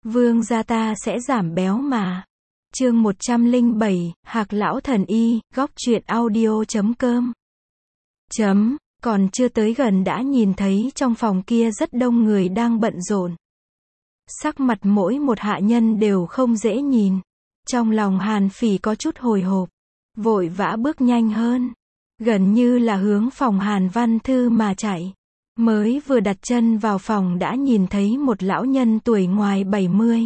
Vương gia ta sẽ giảm béo mà. Chương 107, Hạc lão thần y, góc truyện audio.com. Còn chưa tới gần đã nhìn thấy trong phòng kia rất đông người đang bận rộn. Sắc mặt mỗi một hạ nhân đều không dễ nhìn. Trong lòng Hàn Phỉ có chút hồi hộp, vội vã bước nhanh hơn, gần như là hướng phòng Hàn Văn Thư mà chạy. Mới vừa đặt chân vào phòng đã nhìn thấy một lão nhân tuổi ngoài 70.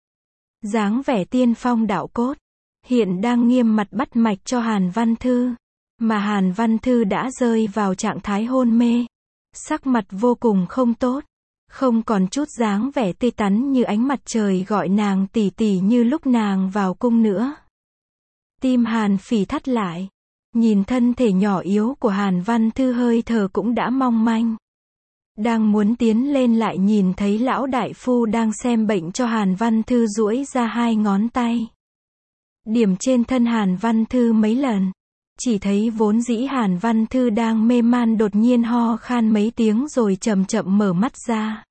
Dáng vẻ tiên phong đạo cốt, hiện đang nghiêm mặt bắt mạch cho Hàn Văn Thư. Mà Hàn Văn Thư đã rơi vào trạng thái hôn mê. Sắc mặt vô cùng không tốt, không còn chút dáng vẻ tươi tắn như ánh mặt trời gọi nàng tỷ tỷ như lúc nàng vào cung nữa. Tim Hàn Phỉ thắt lại, nhìn thân thể nhỏ yếu của Hàn Văn Thư hơi thở cũng đã mong manh. Đang muốn tiến lên lại nhìn thấy lão đại phu đang xem bệnh cho Hàn Văn Thư duỗi ra hai ngón tay. Điểm trên thân Hàn Văn Thư mấy lần. Chỉ thấy vốn dĩ Hàn Văn Thư đang mê man đột nhiên ho khan mấy tiếng rồi chậm chậm mở mắt ra.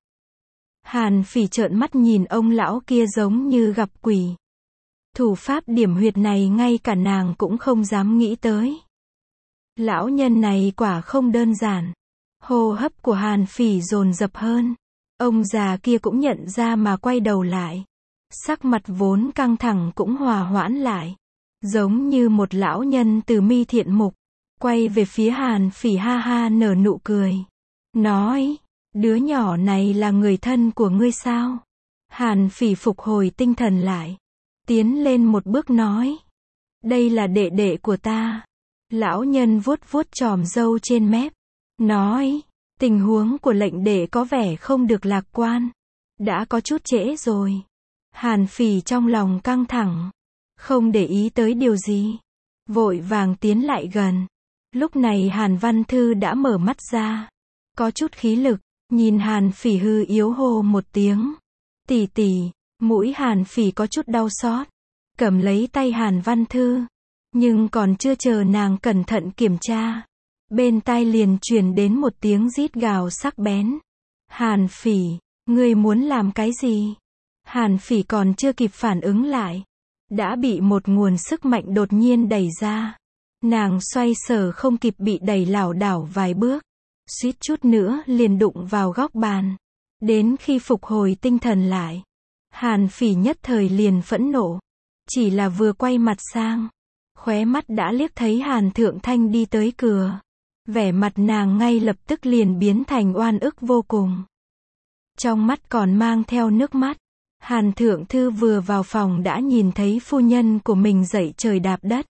Hàn Phỉ trợn mắt nhìn ông lão kia giống như gặp quỷ. Thủ pháp điểm huyệt này ngay cả nàng cũng không dám nghĩ tới. Lão nhân này quả không đơn giản. Hô hấp của Hàn Phỉ dồn dập hơn. Ông già kia cũng nhận ra mà quay đầu lại. Sắc mặt vốn căng thẳng cũng hòa hoãn lại. Giống như một lão nhân từ mi thiện mục. Quay về phía Hàn Phỉ ha ha nở nụ cười. Nói, đứa nhỏ này là người thân của ngươi sao? Hàn Phỉ phục hồi tinh thần lại. Tiến lên một bước nói. Đây là đệ đệ của ta. Lão nhân vuốt vuốt chòm râu trên mép. Nói, tình huống của lệnh đệ có vẻ không được lạc quan. Đã có chút trễ rồi. Hàn Phỉ trong lòng căng thẳng. Không để ý tới điều gì. Vội vàng tiến lại gần. Lúc này Hàn Văn Thư đã mở mắt ra. Có chút khí lực. Nhìn Hàn Phỉ hư yếu hô một tiếng. Tỷ tỷ. Mũi Hàn Phỉ có chút đau xót. Cầm lấy tay Hàn Văn Thư. Nhưng còn chưa chờ nàng cẩn thận kiểm tra. Bên tai liền truyền đến một tiếng rít gào sắc bén. Hàn Phỉ, ngươi muốn làm cái gì? Hàn Phỉ còn chưa kịp phản ứng lại. Đã bị một nguồn sức mạnh đột nhiên đẩy ra. Nàng xoay sở không kịp bị đẩy lảo đảo vài bước. Suýt chút nữa liền đụng vào góc bàn. Đến khi phục hồi tinh thần lại. Hàn Phỉ nhất thời liền phẫn nộ. Chỉ là vừa quay mặt sang. Khóe mắt đã liếc thấy Hàn Thượng Thanh đi tới cửa. Vẻ mặt nàng ngay lập tức liền biến thành oan ức vô cùng. Trong mắt còn mang theo nước mắt. Hàn Thượng Thư vừa vào phòng đã nhìn thấy phu nhân của mình dậy trời đạp đất.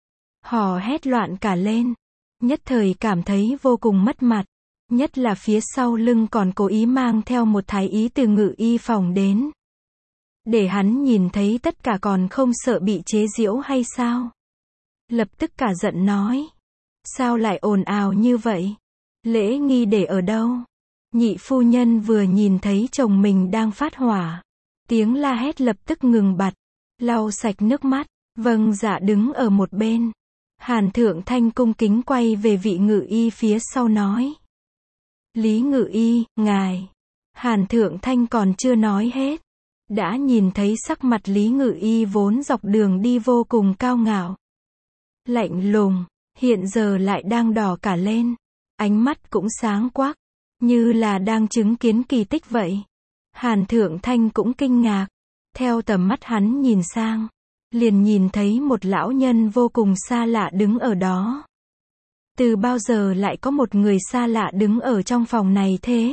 Hò hét loạn cả lên. Nhất thời cảm thấy vô cùng mất mặt. Nhất là phía sau lưng còn cố ý mang theo một thái y từ Ngự Y phòng đến. Để hắn nhìn thấy tất cả còn không sợ bị chế giễu hay sao? Lập tức cả giận nói. Sao lại ồn ào như vậy? Lễ nghi để ở đâu? Nhị phu nhân vừa nhìn thấy chồng mình đang phát hỏa. Tiếng la hét lập tức ngừng bặt. Lau sạch nước mắt. Vâng dạ đứng ở một bên. Hàn Thượng Thanh cung kính quay về vị Ngự Y phía sau nói. Lý Ngự Y, ngài. Hàn Thượng Thanh còn chưa nói hết. Đã nhìn thấy sắc mặt Lý Ngự Y vốn dọc đường đi vô cùng cao ngạo. Lạnh lùng. Hiện giờ lại đang đỏ cả lên. Ánh mắt cũng sáng quắc. Như là đang chứng kiến kỳ tích vậy. Hàn Thượng Thanh cũng kinh ngạc. Theo tầm mắt hắn nhìn sang. Liền nhìn thấy một lão nhân vô cùng xa lạ đứng ở đó. Từ bao giờ lại có một người xa lạ đứng ở trong phòng này thế?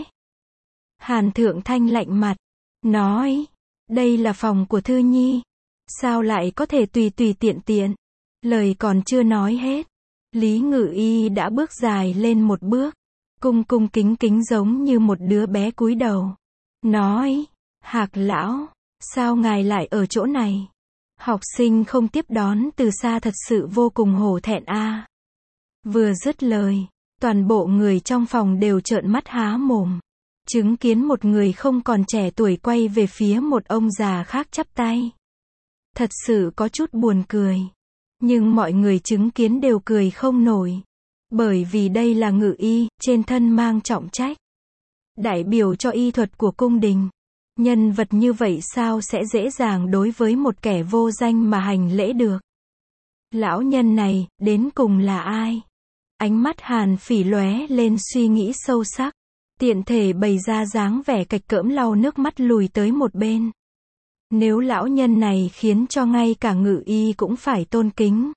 Hàn Thượng Thanh lạnh mặt. Nói. Đây là phòng của Thư Nhi. Sao lại có thể tùy tùy tiện tiện? Lời còn chưa nói hết. Lý Ngự Y đã bước dài lên một bước. Cung cung kính kính giống như một đứa bé cúi đầu. Nói. Hạc lão. Sao ngài lại ở chỗ này? Học sinh không tiếp đón từ xa thật sự vô cùng hổ thẹn a. Vừa dứt lời. Toàn bộ người trong phòng đều trợn mắt há mồm. Chứng kiến một người không còn trẻ tuổi quay về phía một ông già khác chắp tay. Thật sự có chút buồn cười. Nhưng mọi người chứng kiến đều cười không nổi. Bởi vì đây là Ngự Y, trên thân mang trọng trách. Đại biểu cho y thuật của cung đình. Nhân vật như vậy sao sẽ dễ dàng đối với một kẻ vô danh mà hành lễ được? Lão nhân này, đến cùng là ai? Ánh mắt Hàn Phỉ lóe lên suy nghĩ sâu sắc. Tiện thể bày ra dáng vẻ cạch cỡm lau nước mắt lùi tới một bên. Nếu lão nhân này khiến cho ngay cả Ngự Y cũng phải tôn kính.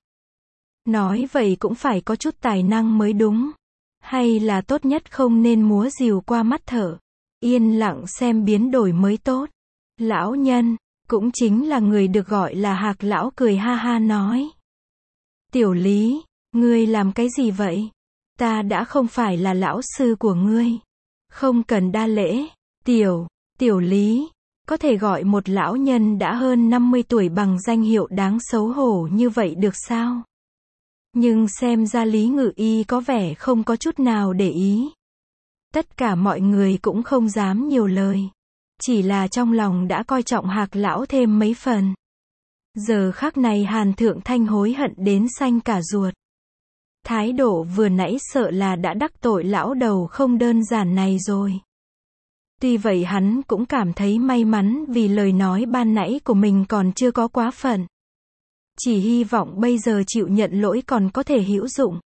Nói vậy cũng phải có chút tài năng mới đúng. Hay là tốt nhất không nên múa rìu qua mắt thợ. Yên lặng xem biến đổi mới tốt. Lão nhân, cũng chính là người được gọi là Hạc lão cười ha ha nói. Tiểu Lý, ngươi làm cái gì vậy? Ta đã không phải là lão sư của ngươi. Không cần đa lễ. Tiểu Lý, có thể gọi một lão nhân đã hơn 50 tuổi bằng danh hiệu đáng xấu hổ như vậy được sao? Nhưng xem ra Lý Ngự Y có vẻ không có chút nào để ý. Tất cả mọi người cũng không dám nhiều lời. Chỉ là trong lòng đã coi trọng Hạc lão thêm mấy phần. Giờ khắc này Hàn Thượng Thanh hối hận đến xanh cả ruột. Thái độ vừa nãy sợ là đã đắc tội lão đầu không đơn giản này rồi. Tuy vậy hắn cũng cảm thấy may mắn vì lời nói ban nãy của mình còn chưa có quá phận. Chỉ hy vọng bây giờ chịu nhận lỗi còn có thể hữu dụng.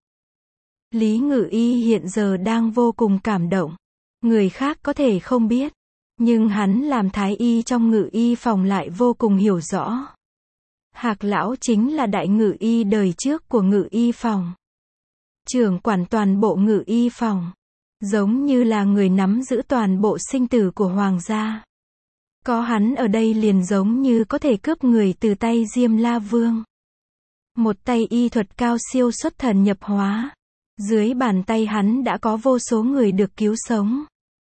Lý Ngự Y hiện giờ đang vô cùng cảm động. Người khác có thể không biết. Nhưng hắn làm thái y trong Ngự Y phòng lại vô cùng hiểu rõ. Hạc lão chính là đại Ngự Y đời trước của Ngự Y phòng. Trưởng quản toàn bộ Ngự Y phòng. Giống như là người nắm giữ toàn bộ sinh tử của hoàng gia. Có hắn ở đây liền giống như có thể cướp người từ tay Diêm La Vương. Một tay y thuật cao siêu xuất thần nhập hóa. Dưới bàn tay hắn đã có vô số người được cứu sống.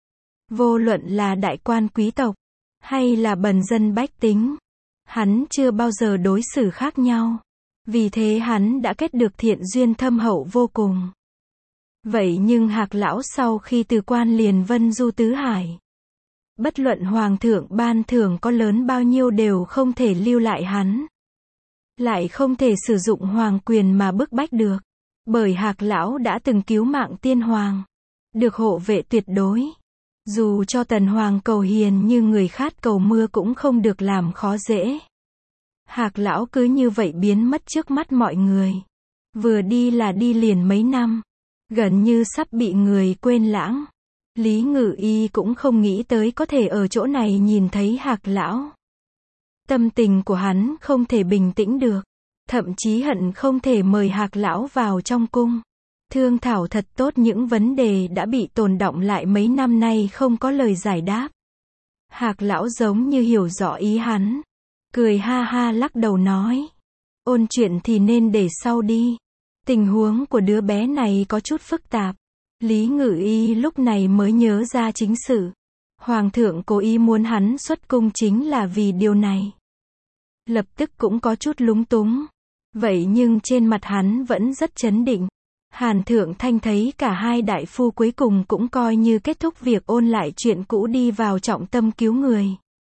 Vô luận là đại quan quý tộc, hay là bần dân bách tính. Hắn chưa bao giờ đối xử khác nhau. Vì thế hắn đã kết được thiện duyên thâm hậu vô cùng. Vậy nhưng Hạc lão sau khi từ quan liền vân du tứ hải. Bất luận hoàng thượng ban thưởng có lớn bao nhiêu đều không thể lưu lại hắn. Lại không thể sử dụng hoàng quyền mà bức bách được. Bởi Hạc lão đã từng cứu mạng tiên hoàng. Được hộ vệ tuyệt đối. Dù cho tần hoàng cầu hiền như người khát cầu mưa cũng không được làm khó dễ. Hạc lão cứ như vậy biến mất trước mắt mọi người. Vừa đi là đi liền mấy năm. Gần như sắp bị người quên lãng. Lý Ngự Y cũng không nghĩ tới có thể ở chỗ này nhìn thấy Hạc lão. Tâm tình của hắn không thể bình tĩnh được. Thậm chí hận không thể mời Hạc lão vào trong cung. Thương thảo thật tốt những vấn đề đã bị tồn đọng lại mấy năm nay không có lời giải đáp. Hạc lão giống như hiểu rõ ý hắn. Cười ha ha lắc đầu nói. Ôn chuyện thì nên để sau đi. Tình huống của đứa bé này có chút phức tạp. Lý Ngự Y lúc này mới nhớ ra chính sự. Hoàng thượng cố ý muốn hắn xuất cung chính là vì điều này. Lập tức cũng có chút lúng túng. Vậy nhưng trên mặt hắn vẫn rất trấn định. Hàn Thượng Thanh thấy cả hai đại phu cuối cùng cũng coi như kết thúc việc ôn lại chuyện cũ đi vào trọng tâm cứu người.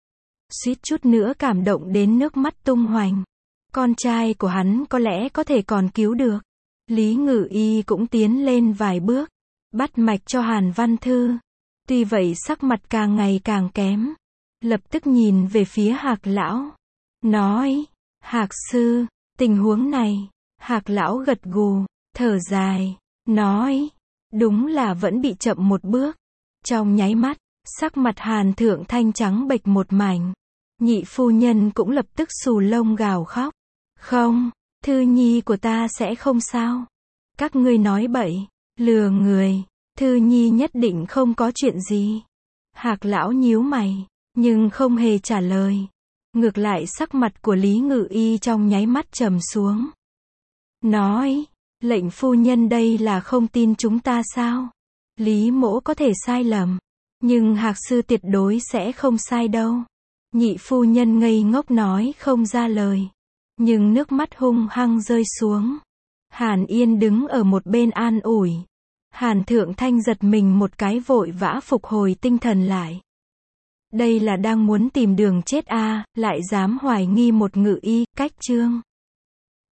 Suýt chút nữa cảm động đến nước mắt tung hoành. Con trai của hắn có lẽ có thể còn cứu được. Lý Ngự Y cũng tiến lên vài bước. Bắt mạch cho Hàn Văn Thư. Tuy vậy sắc mặt càng ngày càng kém. Lập tức nhìn về phía Hạc lão. Nói. Hạc sư, tình huống này. Hạc lão gật gù. Thở dài. Nói. Đúng là vẫn bị chậm một bước. Trong nháy mắt, sắc mặt Hàn Thượng Thanh trắng bệch một mảnh. Nhị phu nhân cũng lập tức xù lông gào khóc. Không, Thư Nhi của ta sẽ không sao. Các ngươi nói bậy, lừa người. Thư Nhi nhất định không có chuyện gì. Hạc lão nhíu mày, nhưng không hề trả lời. Ngược lại sắc mặt của Lý Ngự Y trong nháy mắt trầm xuống. Nói, lệnh phu nhân đây là không tin chúng ta sao? Lý mỗ có thể sai lầm, nhưng Hạc sư tuyệt đối sẽ không sai đâu. Nhị phu nhân ngây ngốc nói không ra lời, nhưng nước mắt hung hăng rơi xuống. Hàn Yên đứng ở một bên an ủi. Hàn Thượng Thanh giật mình một cái vội vã phục hồi tinh thần lại. Đây là đang muốn tìm đường chết a, lại dám hoài nghi một Ngự Y, cách chương.